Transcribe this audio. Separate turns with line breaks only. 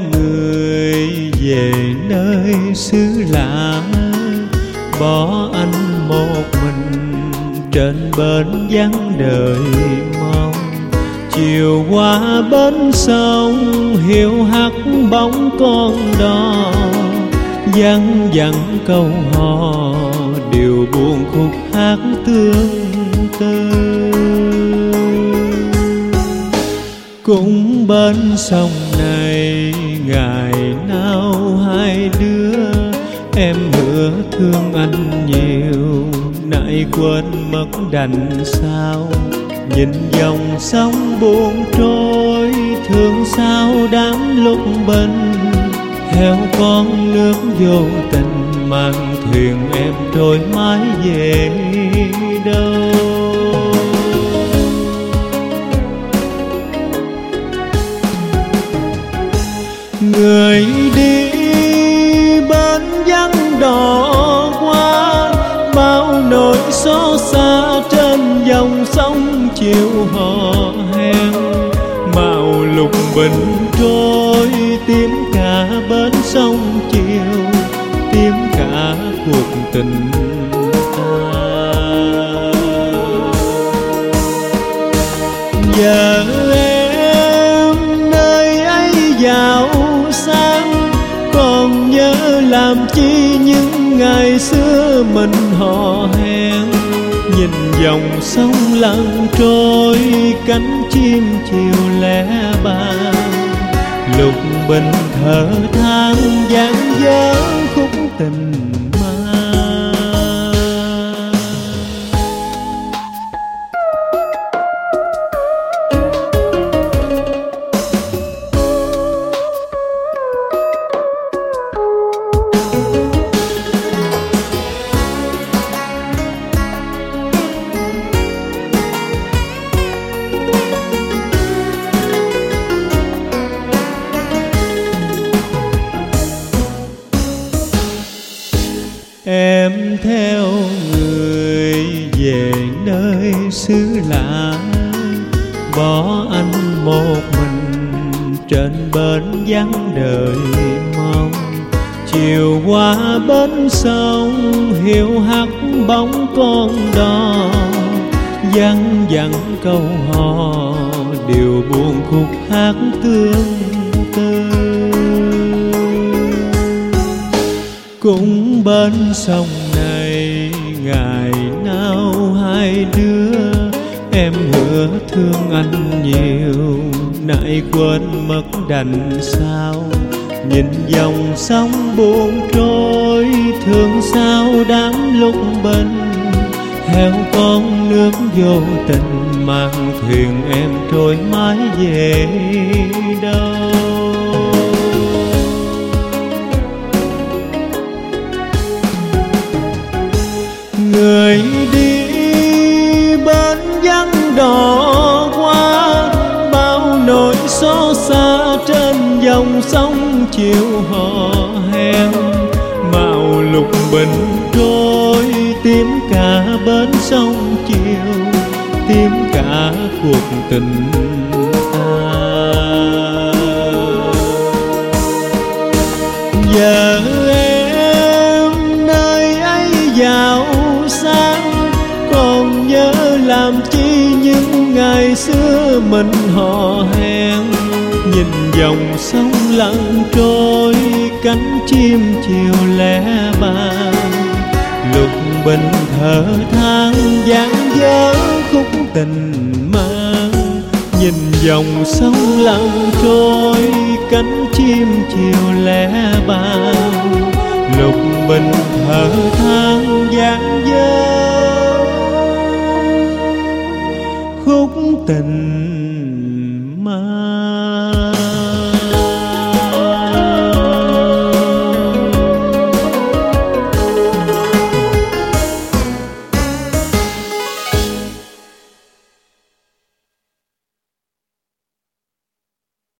người về nơi xứ lạ, bỏ anh một mình trên bến vắng đời mong. Chiều qua bến sông hiu hắt bóng con đò, văng vẳng câu hò điều buồn khúc hát tương tư. Cũng bên sông này ngày nào hai đứa, em hứa thương anh nhiều nãy quên mất đành sao. Nhìn dòng sông buồn trôi thương sao đám lúc bình, theo con nước vô tình mang thuyền em trôi mãi về đâu. Người đi bên vắng đò qua, bao nỗi xót xa trên dòng sông chiều hò hẹn. Màu lục bình trôi tím cả bến sông chiều, tím cả cuộc tình ta. Giờ em nơi ấy giàu sang, còn nhớ làm chi những ngày xưa mình hò hẹn. Nhìn dòng sông lặng trôi cánh chim chiều lẻ bàng, lục bình thở than dang dở khúc tình ma. Em theo người về nơi xứ lạ, bỏ anh một mình trên bến vắng đời mong. Chiều qua bến sông hiu hắt bóng con đò, văng vẳng câu hò điều buồn khúc hát tương tư. Cũng bên sông này ngày nào hai đứa, em hứa thương anh nhiều nãy quên mất đành sao. Nhìn dòng sông buồn trôi thương sao đám lúc bình, theo con nước vô tình mang thuyền em trôi mãi về đâu. Người đi bên vắng đò qua, bao nỗi xót xa trên dòng sông chiều hò hẹn. Màu lục bình trôi tím cả bến sông chiều, tím cả cuộc tình ta. Giờ em nơi ấy giàu sang, còn nhớ làm chi những ngày xưa mình hò hẹn. Nhìn dòng sông lặng trôi cánh chim chiều lẻ bàng, lục bình thở than dang dở khúc tình mang. Nhìn dòng sông lặng trôi cánh chim chiều lẻ bàng, lục bình thở than dang dở khúc tình